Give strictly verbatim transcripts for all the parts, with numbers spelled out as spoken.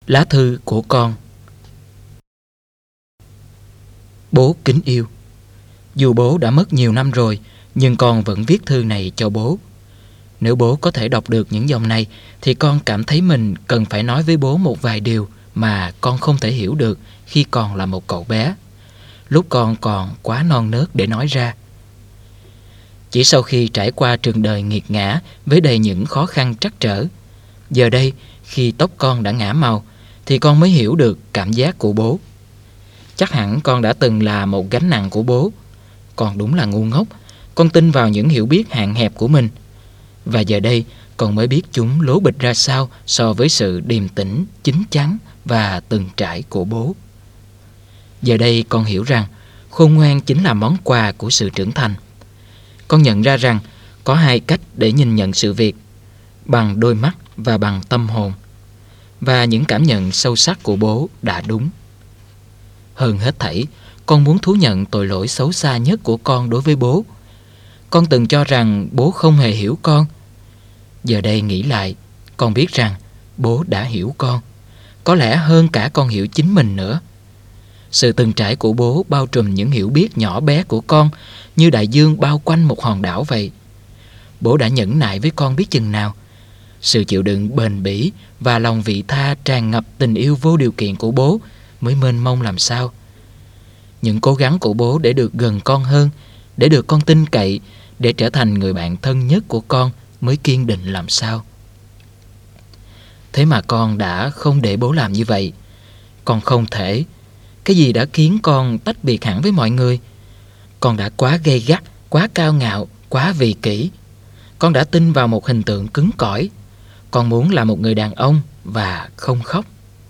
Lá thư của con. Bố kính yêu, dù bố đã mất nhiều năm rồi, nhưng con vẫn viết thư này cho bố. Nếu bố có thể đọc được những dòng này thì con cảm thấy mình cần phải nói với bố một vài điều mà con không thể hiểu được khi còn là một cậu bé, lúc con còn quá non nớt để nói ra. Chỉ sau khi trải qua trường đời nghiệt ngã với đầy những khó khăn trắc trở, giờ đây khi tóc con đã ngả màu thì con mới hiểu được cảm giác của bố. Chắc hẳn con đã từng là một gánh nặng của bố. Con đúng là ngu ngốc, con tin vào những hiểu biết hạn hẹp của mình. Và giờ đây con mới biết chúng lố bịch ra sao so với sự điềm tĩnh, chín chắn và từng trải của bố. Giờ đây con hiểu rằng khôn ngoan chính là món quà của sự trưởng thành. Con nhận ra rằng có hai cách để nhìn nhận sự việc: bằng đôi mắt và bằng tâm hồn. Và những cảm nhận sâu sắc của bố đã đúng. Hơn hết thảy, con muốn thú nhận tội lỗi xấu xa nhất của con đối với bố. Con từng cho rằng bố không hề hiểu con. Giờ đây nghĩ lại, con biết rằng bố đã hiểu con, có lẽ hơn cả con hiểu chính mình nữa. Sự từng trải của bố bao trùm những hiểu biết nhỏ bé của con như đại dương bao quanh một hòn đảo vậy. Bố đã nhẫn nại với con biết chừng nào. Sự chịu đựng bền bỉ và lòng vị tha tràn ngập tình yêu vô điều kiện của bố mới mênh mông làm sao. Những cố gắng của bố để được gần con hơn, để được con tin cậy, để trở thành người bạn thân nhất của con mới kiên định làm sao. Thế mà con đã không để bố làm như vậy. Con không thể. Cái gì đã khiến con tách biệt hẳn với mọi người? Con đã quá gay gắt, quá cao ngạo, quá vị kỷ. Con đã tin vào một hình tượng cứng cỏi. Con muốn là một người đàn ông và không khóc.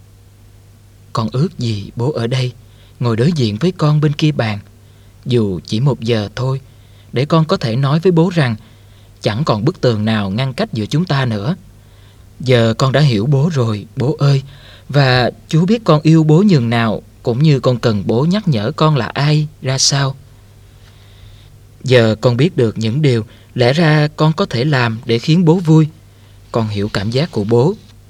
Con ước gì bố ở đây, ngồi đối diện với con bên kia bàn, dù chỉ một giờ thôi, để con có thể nói với bố rằng chẳng còn bức tường nào ngăn cách giữa chúng ta nữa. Giờ con đã hiểu bố rồi, bố ơi, và Chúa biết con yêu bố nhường nào, cũng như con cần bố nhắc nhở con là ai, ra sao. Giờ con biết được những điều lẽ ra con có thể làm để khiến bố vui. Con hiểu cảm giác của bố.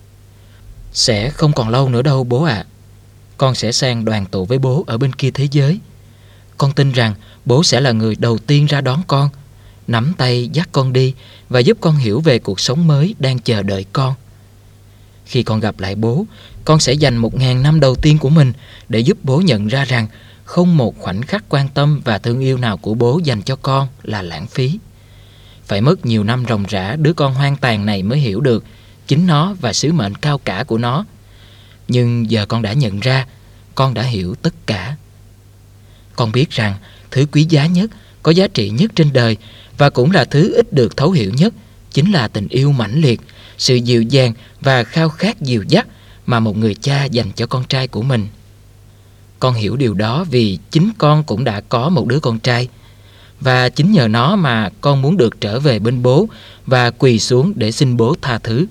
Sẽ không còn lâu nữa đâu bố ạ. À. Con sẽ sang đoàn tụ với bố ở bên kia thế giới. Con tin rằng bố sẽ là người đầu tiên ra đón con, nắm tay dắt con đi và giúp con hiểu về cuộc sống mới đang chờ đợi con. Khi con gặp lại bố, con sẽ dành một ngàn năm đầu tiên của mình để giúp bố nhận ra rằng không một khoảnh khắc quan tâm và thương yêu nào của bố dành cho con là lãng phí. Phải mất nhiều năm ròng rã, đứa con hoang tàn này mới hiểu được chính nó và sứ mệnh cao cả của nó. Nhưng giờ con đã nhận ra, con đã hiểu tất cả. Con biết rằng thứ quý giá nhất, có giá trị nhất trên đời và cũng là thứ ít được thấu hiểu nhất chính là tình yêu mãnh liệt, sự dịu dàng và khao khát dìu dắt mà một người cha dành cho con trai của mình. Con hiểu điều đó vì chính con cũng đã có một đứa con trai. Và chính nhờ nó mà con muốn được trở về bên bố và quỳ xuống để xin bố tha thứ.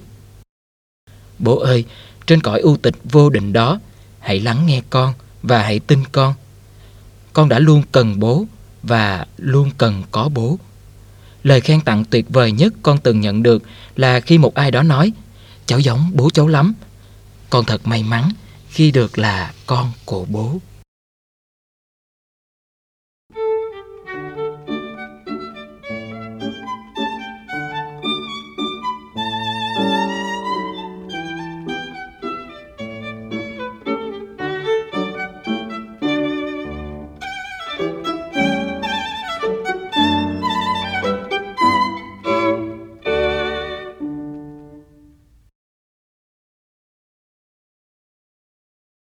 Bố ơi, trên cõi u tịch vô định đó, hãy lắng nghe con và hãy tin con. Con đã luôn cần bố và luôn cần có bố. Lời khen tặng tuyệt vời nhất con từng nhận được là khi một ai đó nói: cháu giống bố cháu lắm. Con thật may mắn khi được là con của bố.